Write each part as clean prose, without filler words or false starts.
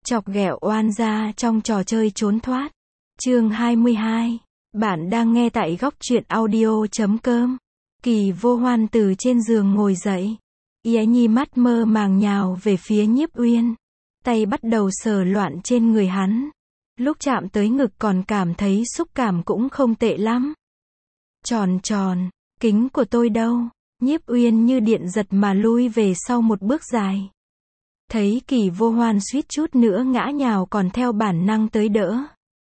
Chọc ghẹo oan gia trong trò chơi trốn thoát. Chương 22. Bạn đang nghe tại góc truyện audio.com. Kỳ Vô Hoan từ trên giường ngồi dậy. Y nhi mắt mơ màng nhào về phía Nhiếp Uyên. Tay bắt đầu sờ loạn trên người hắn. Lúc chạm tới ngực còn cảm thấy xúc cảm cũng không tệ lắm. Tròn tròn, kính của tôi đâu? Nhiếp Uyên như điện giật mà lui về sau một bước dài. Thấy Kỳ Vô Hoan suýt chút nữa ngã nhào còn theo bản năng tới đỡ.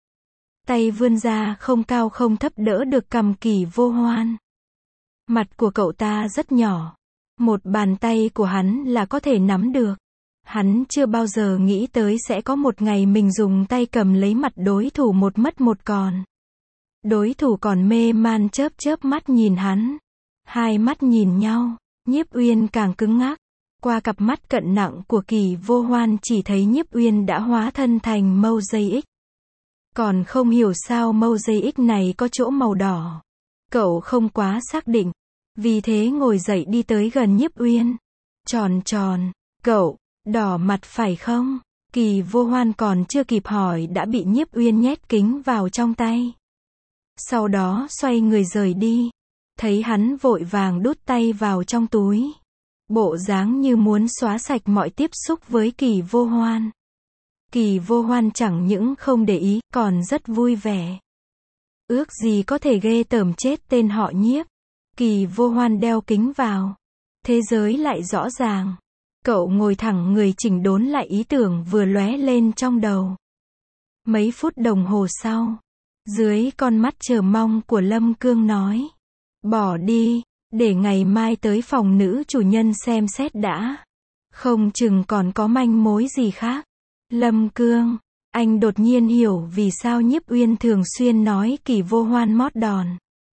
Tay vươn ra không cao không thấp đỡ được cầm Kỳ Vô Hoan. Mặt của cậu ta rất nhỏ. Một bàn tay của hắn là có thể nắm được. Hắn chưa bao giờ nghĩ tới sẽ có một ngày mình dùng tay cầm lấy mặt đối thủ một mất một còn. Đối thủ còn mê man chớp chớp mắt nhìn hắn. Hai mắt nhìn nhau, Nhiếp Uyên càng cứng ngắc. Qua cặp mắt cận nặng của Kỳ Vô Hoan chỉ thấy Nhiếp Uyên đã hóa thân thành mâu dây X. Còn không hiểu sao mâu dây X này có chỗ màu đỏ. Cậu không quá xác định. Vì thế ngồi dậy đi tới gần Nhiếp Uyên. Tròn tròn, cậu, đỏ mặt phải không? Kỳ Vô Hoan còn chưa kịp hỏi đã bị Nhiếp Uyên nhét kính vào trong tay. Sau đó xoay người rời đi. Thấy hắn vội vàng đút tay vào trong túi. Bộ dáng như muốn xóa sạch mọi tiếp xúc với Kỳ Vô Hoan. Kỳ Vô Hoan chẳng những không để ý, còn rất vui vẻ. Ước gì có thể ghê tởm chết tên họ Nhiếp. Kỳ Vô Hoan đeo kính vào. Thế giới lại rõ ràng. Cậu ngồi thẳng người chỉnh đốn lại ý tưởng vừa lóe lên trong đầu. Mấy phút đồng hồ sau, dưới con mắt chờ mong của Lâm Cương nói. Bỏ đi, để ngày mai tới phòng nữ chủ nhân xem xét đã. Không chừng còn có manh mối gì khác. Lâm Cương, anh đột nhiên hiểu vì sao Nhiếp Uyên thường xuyên nói Kỳ Vô Hoan mót đòn.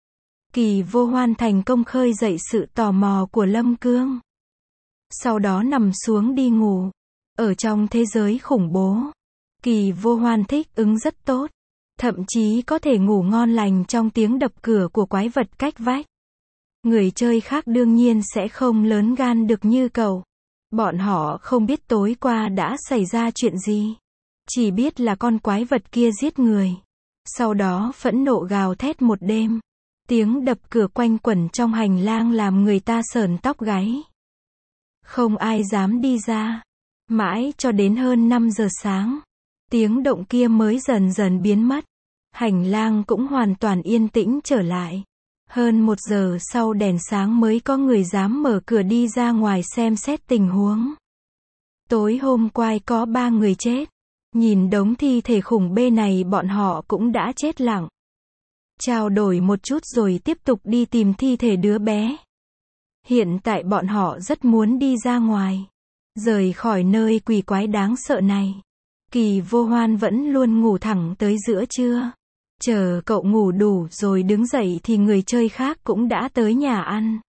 Kỳ Vô Hoan thành công khơi dậy sự tò mò của Lâm Cương. Sau đó nằm xuống đi ngủ. Ở trong thế giới khủng bố, Kỳ Vô Hoan thích ứng rất tốt. Thậm chí có thể ngủ ngon lành trong tiếng đập cửa của quái vật cách vách. Người chơi khác đương nhiên sẽ không lớn gan được như cậu. Bọn họ không biết tối qua đã xảy ra chuyện gì. Chỉ biết là con quái vật kia giết người. Sau đó phẫn nộ gào thét một đêm. Tiếng đập cửa quanh quẩn trong hành lang làm người ta sởn tóc gáy. Không ai dám đi ra. Mãi cho đến hơn 5 giờ sáng. Tiếng động kia mới dần dần biến mất. Hành lang cũng hoàn toàn yên tĩnh trở lại. Hơn 1 giờ sau đèn sáng mới có người dám mở cửa đi ra ngoài xem xét tình huống. Tối hôm qua có 3 người chết. Nhìn đống thi thể khủng bê này bọn họ cũng đã chết lặng. Trao đổi một chút rồi tiếp tục đi tìm thi thể đứa bé. Hiện tại bọn họ rất muốn đi ra ngoài. Rời khỏi nơi quỷ quái đáng sợ này. Kỳ Vô Hoan vẫn luôn ngủ thẳng tới giữa trưa. Chờ cậu ngủ đủ rồi đứng dậy thì người chơi khác cũng đã tới nhà ăn.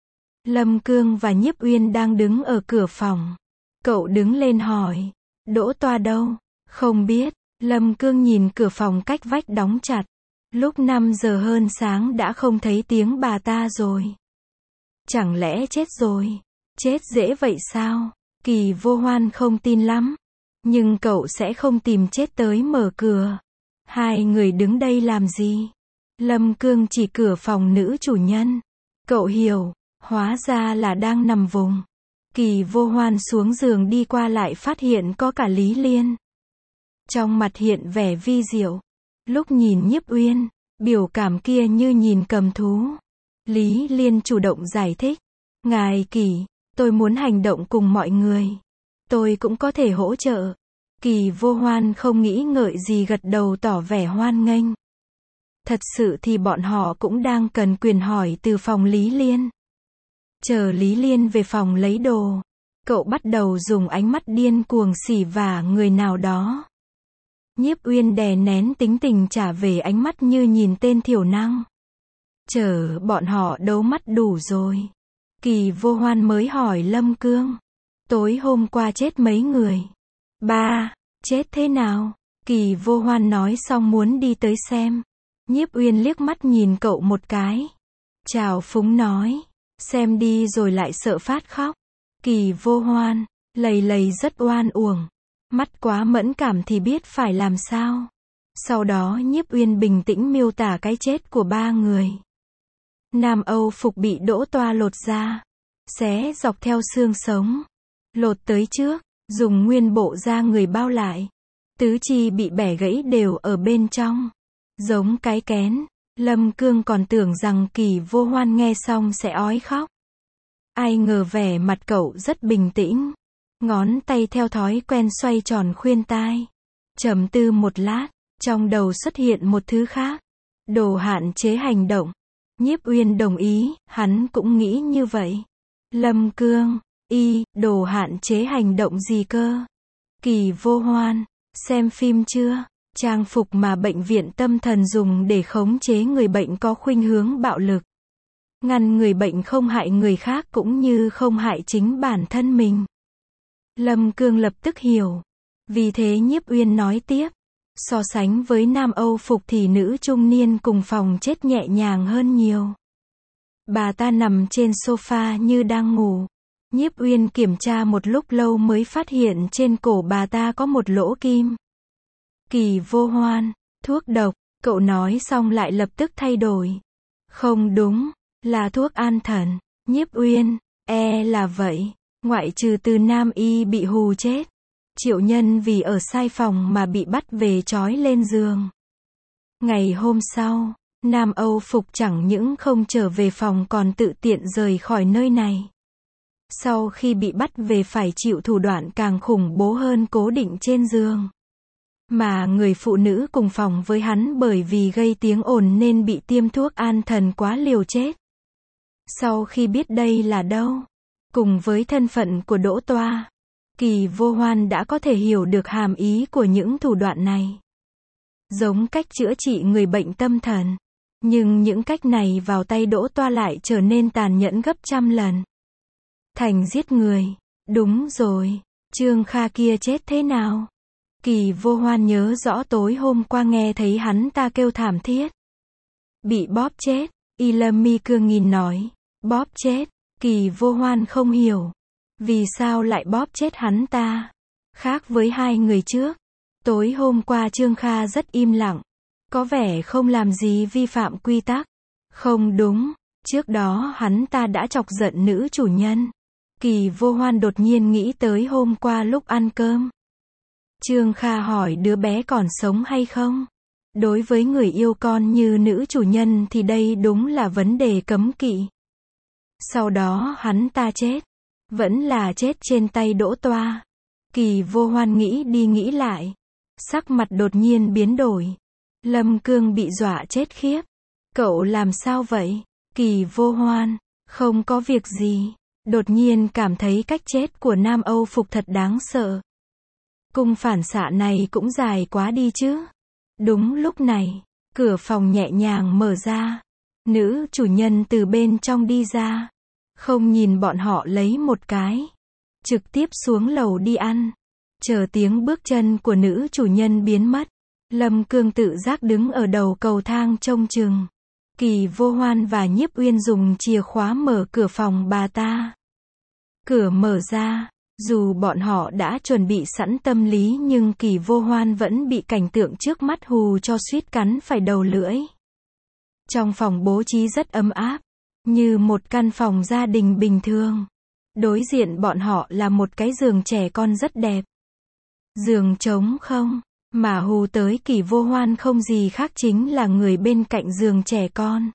Lâm Cương và Nhiếp Uyên đang đứng ở cửa phòng. Cậu đứng lên hỏi. Đỗ Toa đâu? Không biết. Lâm Cương nhìn cửa phòng cách vách đóng chặt. Lúc 5 giờ hơn sáng đã không thấy tiếng bà ta rồi. Chẳng lẽ chết rồi? Chết dễ vậy sao? Kỳ Vô Hoan không tin lắm. Nhưng cậu sẽ không tìm chết tới mở cửa. Hai người đứng đây làm gì? Lâm Cương chỉ cửa phòng nữ chủ nhân. Cậu hiểu, hóa ra là đang nằm vùng. Kỳ Vô Hoan xuống giường đi qua lại phát hiện có cả Lý Liên. Trong mặt hiện vẻ vi diệu. Lúc nhìn Nhiếp Uyên, biểu cảm kia như nhìn cầm thú. Lý Liên chủ động giải thích. Ngài Kỳ, tôi muốn hành động cùng mọi người. Tôi cũng có thể hỗ trợ. Kỳ Vô Hoan không nghĩ ngợi gì gật đầu tỏ vẻ hoan nghênh. Thật sự thì bọn họ cũng đang cần quyền hỏi từ phòng Lý Liên. Chờ Lý Liên về phòng lấy đồ. Cậu bắt đầu dùng ánh mắt điên cuồng xỉ vả người nào đó. Nhiếp Uyên đè nén tính tình trả về ánh mắt như nhìn tên thiểu năng. Chờ bọn họ đấu mắt đủ rồi. Kỳ Vô Hoan mới hỏi Lâm Cương. Tối hôm qua chết mấy người? 3. Chết thế nào? Kỳ Vô Hoan nói xong muốn đi tới xem. Nhiếp Uyên liếc mắt nhìn cậu một cái. Chào phúng nói. Xem đi rồi lại sợ phát khóc. Kỳ Vô Hoan, lầy lầy rất oan uổng. Mắt quá mẫn cảm thì biết phải làm sao. Sau đó Nhiếp Uyên bình tĩnh miêu tả cái chết của ba người. Nam Âu phục bị Đỗ Toa lột da, xé dọc theo xương sống, lột tới trước, dùng nguyên bộ da người bao lại. Tứ chi bị bẻ gãy đều ở bên trong, giống cái kén. Lâm Cương còn tưởng rằng Kỳ Vô Hoan nghe xong sẽ ói khóc. Ai ngờ vẻ mặt cậu rất bình tĩnh, ngón tay theo thói quen xoay tròn khuyên tai. Trầm tư một lát, trong đầu xuất hiện một thứ khác. Đồ hạn chế hành động. Nhiếp Uyên đồng ý, hắn cũng nghĩ như vậy. Lâm Cương, đồ hạn chế hành động gì cơ? Kỳ Vô Hoan, xem phim chưa? Trang phục mà bệnh viện tâm thần dùng để khống chế người bệnh có khuynh hướng bạo lực. Ngăn người bệnh không hại người khác cũng như không hại chính bản thân mình. Lâm Cương lập tức hiểu. Vì thế Nhiếp Uyên nói tiếp. So sánh với Nam Âu phục thì nữ trung niên cùng phòng chết nhẹ nhàng hơn nhiều. Bà ta nằm trên sofa như đang ngủ. Nhiếp Uyên kiểm tra một lúc lâu mới phát hiện trên cổ bà ta có một lỗ kim. Kỳ Vô Hoan, thuốc độc, cậu nói xong lại lập tức thay đổi. Không đúng, là thuốc an thần. Nhiếp Uyên, là vậy, ngoại trừ Từ Nam Y bị hù chết. Triệu Nhân vì ở sai phòng mà bị bắt về trói lên giường. Ngày hôm sau, Nam Âu phục chẳng những không trở về phòng còn tự tiện rời khỏi nơi này. Sau khi bị bắt về phải chịu thủ đoạn càng khủng bố hơn cố định trên giường. Mà người phụ nữ cùng phòng với hắn bởi vì gây tiếng ồn nên bị tiêm thuốc an thần quá liều chết. Sau khi biết đây là đâu, cùng với thân phận của Đỗ Toa, Kỳ Vô Hoan đã có thể hiểu được hàm ý của những thủ đoạn này. Giống cách chữa trị người bệnh tâm thần, nhưng những cách này vào tay Đỗ Toa lại trở nên tàn nhẫn gấp trăm lần. Thành giết người, đúng rồi, Trương Kha kia chết thế nào? Kỳ Vô Hoan nhớ rõ tối hôm qua nghe thấy hắn ta kêu thảm thiết. Bị bóp chết, Lâm Cương nhìn nói. Bóp chết, Kỳ Vô Hoan không hiểu. Vì sao lại bóp chết hắn ta? Khác với hai người trước, tối hôm qua Trương Kha rất im lặng, có vẻ không làm gì vi phạm quy tắc. Không đúng, trước đó hắn ta đã chọc giận nữ chủ nhân. Kỳ Vô Hoan đột nhiên nghĩ tới hôm qua lúc ăn cơm. Trương Kha hỏi đứa bé còn sống hay không? Đối với người yêu con như nữ chủ nhân thì đây đúng là vấn đề cấm kỵ. Sau đó hắn ta chết. Vẫn là chết trên tay Đỗ Toa. Kỳ Vô Hoan nghĩ đi nghĩ lại. Sắc mặt đột nhiên biến đổi. Lâm Cương bị dọa chết khiếp. Cậu làm sao vậy? Kỳ Vô Hoan, không có việc gì. Đột nhiên cảm thấy cách chết của Nam Âu phục thật đáng sợ. Cung phản xạ này cũng dài quá đi chứ. Đúng lúc này, cửa phòng nhẹ nhàng mở ra. Nữ chủ nhân từ bên trong đi ra. Không nhìn bọn họ lấy một cái. Trực tiếp xuống lầu đi ăn. Chờ tiếng bước chân của nữ chủ nhân biến mất. Lâm Cương tự giác đứng ở đầu cầu thang trông chừng. Kỳ Vô Hoan và Nhiếp Uyên dùng chìa khóa mở cửa phòng bà ta. Cửa mở ra. Dù bọn họ đã chuẩn bị sẵn tâm lý nhưng Kỳ Vô Hoan vẫn bị cảnh tượng trước mắt hù cho suýt cắn phải đầu lưỡi. Trong phòng bố trí rất ấm áp, như một căn phòng gia đình bình thường. Đối diện bọn họ là một cái giường trẻ con rất đẹp. Giường trống không, mà hù tới Kỳ Vô Hoan không gì khác chính là người bên cạnh giường trẻ con.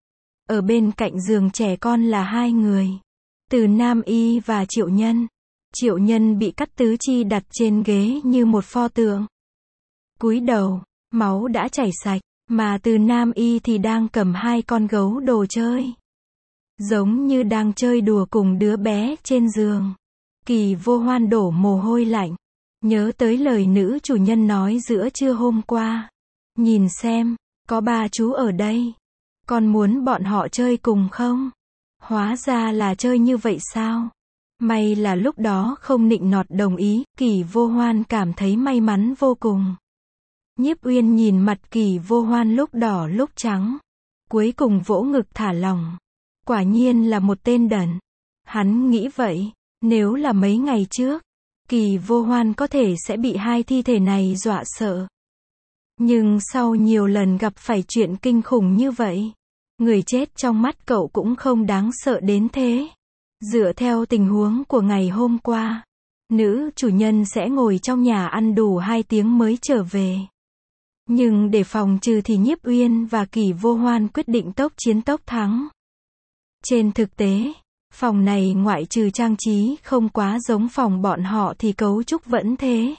Ở bên cạnh giường trẻ con là hai người. Từ Nam Y và Triệu Nhân. Triệu Nhân bị cắt tứ chi đặt trên ghế như một pho tượng. Cúi đầu, máu đã chảy sạch, mà Từ Nam Y thì đang cầm hai con gấu đồ chơi. Giống như đang chơi đùa cùng đứa bé trên giường. Kỳ Vô Hoan đổ mồ hôi lạnh. Nhớ tới lời nữ chủ nhân nói giữa trưa hôm qua. Nhìn xem, có ba chú ở đây. Con muốn bọn họ chơi cùng không? Hóa ra là chơi như vậy sao? May là lúc đó không nịnh nọt đồng ý. Kỳ Vô Hoan cảm thấy may mắn vô cùng. Nhiếp Uyên nhìn mặt Kỳ Vô Hoan lúc đỏ lúc trắng. Cuối cùng vỗ ngực thả lỏng. Quả nhiên là một tên đần. Hắn nghĩ vậy, nếu là mấy ngày trước, Kỳ Vô Hoan có thể sẽ bị hai thi thể này dọa sợ. Nhưng sau nhiều lần gặp phải chuyện kinh khủng như vậy, người chết trong mắt cậu cũng không đáng sợ đến thế. Dựa theo tình huống của ngày hôm qua, nữ chủ nhân sẽ ngồi trong nhà ăn đủ 2 tiếng mới trở về. Nhưng để phòng trừ thì Nhiếp Uyên và Kỳ Vô Hoan quyết định tốc chiến tốc thắng. Trên thực tế, phòng này ngoại trừ trang trí không quá giống phòng bọn họ thì cấu trúc vẫn thế.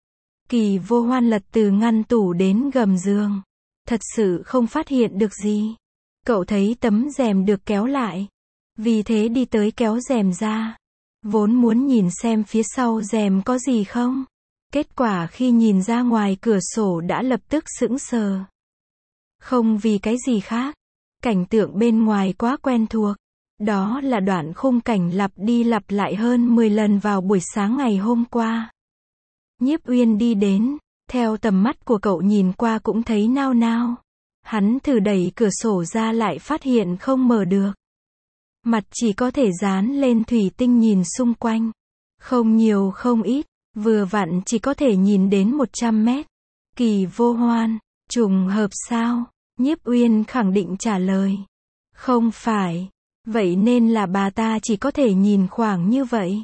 Kỳ Vô Hoan lật từ ngăn tủ đến gầm giường. Thật sự không phát hiện được gì. Cậu thấy tấm rèm được kéo lại. Vì thế đi tới kéo rèm ra. Vốn muốn nhìn xem phía sau rèm có gì không. Kết quả khi nhìn ra ngoài cửa sổ đã lập tức sững sờ. Không vì cái gì khác. Cảnh tượng bên ngoài quá quen thuộc. Đó là đoạn khung cảnh lặp đi lặp lại hơn 10 lần vào buổi sáng ngày hôm qua. Nhiếp Uyên đi đến, theo tầm mắt của cậu nhìn qua cũng thấy nao nao. Hắn thử đẩy cửa sổ ra lại phát hiện không mở được. Mặt chỉ có thể dán lên thủy tinh nhìn xung quanh. Không nhiều không ít, vừa vặn chỉ có thể nhìn đến 100 mét. Kỳ Vô Hoan, trùng hợp sao? Nhiếp Uyên khẳng định trả lời. Không phải, vậy nên là bà ta chỉ có thể nhìn khoảng như vậy.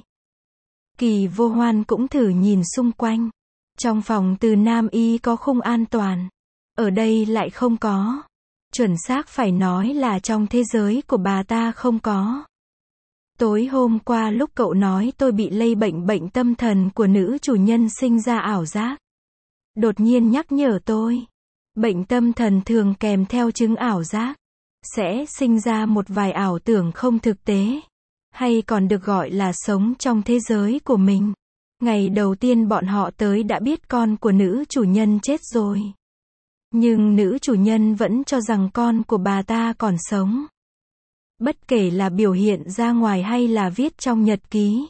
Kỳ Vô Hoan cũng thử nhìn xung quanh. Trong phòng từ Nam Y có khung an toàn. Ở đây lại không có. Chuẩn xác phải nói là trong thế giới của bà ta không có. Tối hôm qua lúc cậu nói tôi bị lây bệnh tâm thần của nữ chủ nhân sinh ra ảo giác. Đột nhiên nhắc nhở tôi. Bệnh tâm thần thường kèm theo chứng ảo giác. Sẽ sinh ra một vài ảo tưởng không thực tế. Hay còn được gọi là sống trong thế giới của mình. Ngày đầu tiên bọn họ tới đã biết con của nữ chủ nhân chết rồi. Nhưng nữ chủ nhân vẫn cho rằng con của bà ta còn sống. Bất kể là biểu hiện ra ngoài hay là viết trong nhật ký.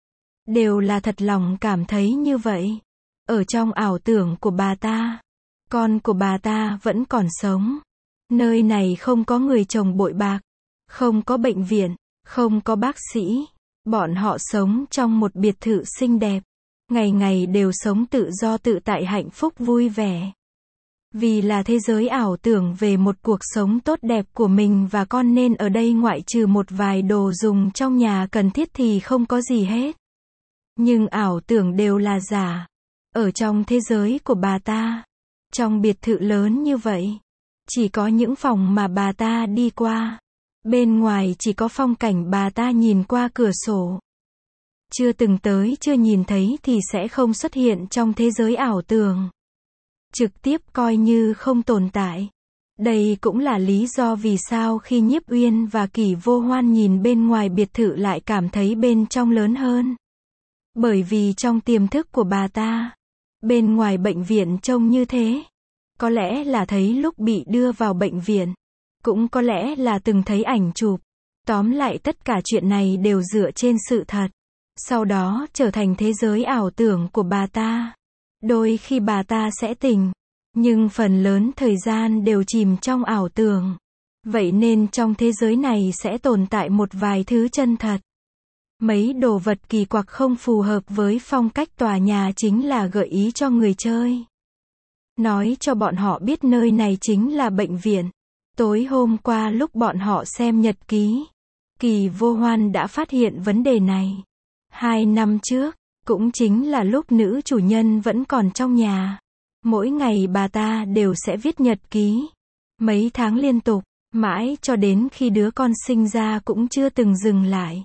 Đều là thật lòng cảm thấy như vậy. Ở trong ảo tưởng của bà ta, con của bà ta vẫn còn sống. Nơi này không có người chồng bội bạc. Không có bệnh viện. Không có bác sĩ. Bọn họ sống trong một biệt thự xinh đẹp. Ngày ngày đều sống tự do tự tại hạnh phúc vui vẻ. Vì là thế giới ảo tưởng về một cuộc sống tốt đẹp của mình và con nên ở đây ngoại trừ một vài đồ dùng trong nhà cần thiết thì không có gì hết. Nhưng ảo tưởng đều là giả. Ở trong thế giới của bà ta, trong biệt thự lớn như vậy, chỉ có những phòng mà bà ta đi qua. Bên ngoài chỉ có phong cảnh bà ta nhìn qua cửa sổ. Chưa từng tới chưa nhìn thấy thì sẽ không xuất hiện trong thế giới ảo tưởng. Trực tiếp coi như không tồn tại. Đây cũng là lý do vì sao khi Nhiếp Uyên và Kỳ Vô Hoan nhìn bên ngoài biệt thự lại cảm thấy bên trong lớn hơn. Bởi vì trong tiềm thức của bà ta, bên ngoài bệnh viện trông như thế. Có lẽ là thấy lúc bị đưa vào bệnh viện. Cũng có lẽ là từng thấy ảnh chụp. Tóm lại tất cả chuyện này đều dựa trên sự thật. Sau đó trở thành thế giới ảo tưởng của bà ta. Đôi khi bà ta sẽ tỉnh. Nhưng phần lớn thời gian đều chìm trong ảo tưởng. Vậy nên trong thế giới này sẽ tồn tại một vài thứ chân thật. Mấy đồ vật kỳ quặc không phù hợp với phong cách tòa nhà chính là gợi ý cho người chơi. Nói cho bọn họ biết nơi này chính là bệnh viện. Tối hôm qua lúc bọn họ xem nhật ký, Kỳ Vô Hoan đã phát hiện vấn đề này. 2 năm trước, cũng chính là lúc nữ chủ nhân vẫn còn trong nhà. Mỗi ngày bà ta đều sẽ viết nhật ký. Mấy tháng liên tục, mãi cho đến khi đứa con sinh ra cũng chưa từng dừng lại.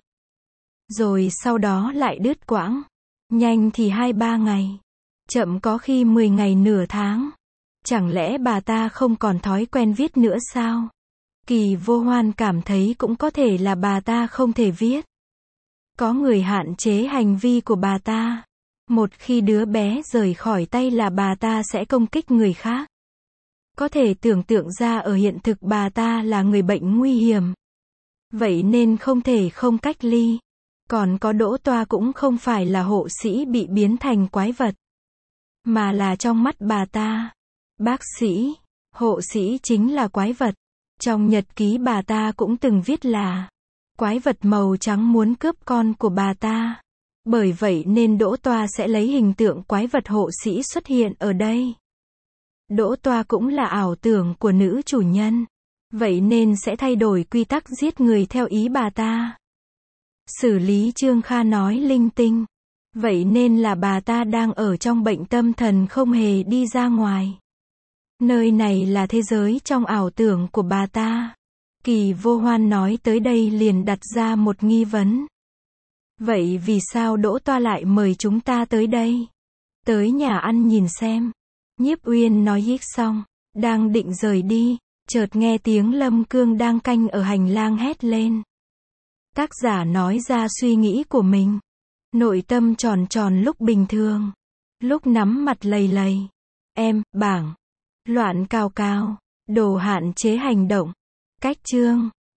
Rồi sau đó lại đứt quãng. Nhanh thì 2-3 ngày. Chậm có khi 10 ngày nửa tháng. Chẳng lẽ bà ta không còn thói quen viết nữa sao? Kỳ Vô Hoan cảm thấy cũng có thể là bà ta không thể viết. Có người hạn chế hành vi của bà ta. Một khi đứa bé rời khỏi tay là bà ta sẽ công kích người khác. Có thể tưởng tượng ra ở hiện thực bà ta là người bệnh nguy hiểm. Vậy nên không thể không cách ly. Còn có Đỗ Toa cũng không phải là hộ sĩ bị biến thành quái vật. Mà là trong mắt bà ta. Bác sĩ, hộ sĩ chính là quái vật. Trong nhật ký bà ta cũng từng viết là quái vật màu trắng muốn cướp con của bà ta. Bởi vậy nên Đỗ Toa sẽ lấy hình tượng quái vật hộ sĩ xuất hiện ở đây. Đỗ Toa cũng là ảo tưởng của nữ chủ nhân. Vậy nên sẽ thay đổi quy tắc giết người theo ý bà ta. Xử lý Trương Kha nói linh tinh. Vậy nên là bà ta đang ở trong bệnh tâm thần không hề đi ra ngoài. Nơi này là thế giới trong ảo tưởng của bà ta. Kỳ Vô Hoan nói tới đây liền đặt ra một nghi vấn. Vậy vì sao Đỗ Toa lại mời chúng ta tới đây? Tới nhà ăn nhìn xem. Nhiếp Uyên nói hít xong, đang định rời đi, chợt nghe tiếng Lâm Cương đang canh ở hành lang hét lên. Tác giả nói ra suy nghĩ của mình. Nội tâm tròn tròn lúc bình thường, lúc nắm mặt lầy lầy. Em, bảng, loạn cào cào, đồ hạn chế hành động. Cách chương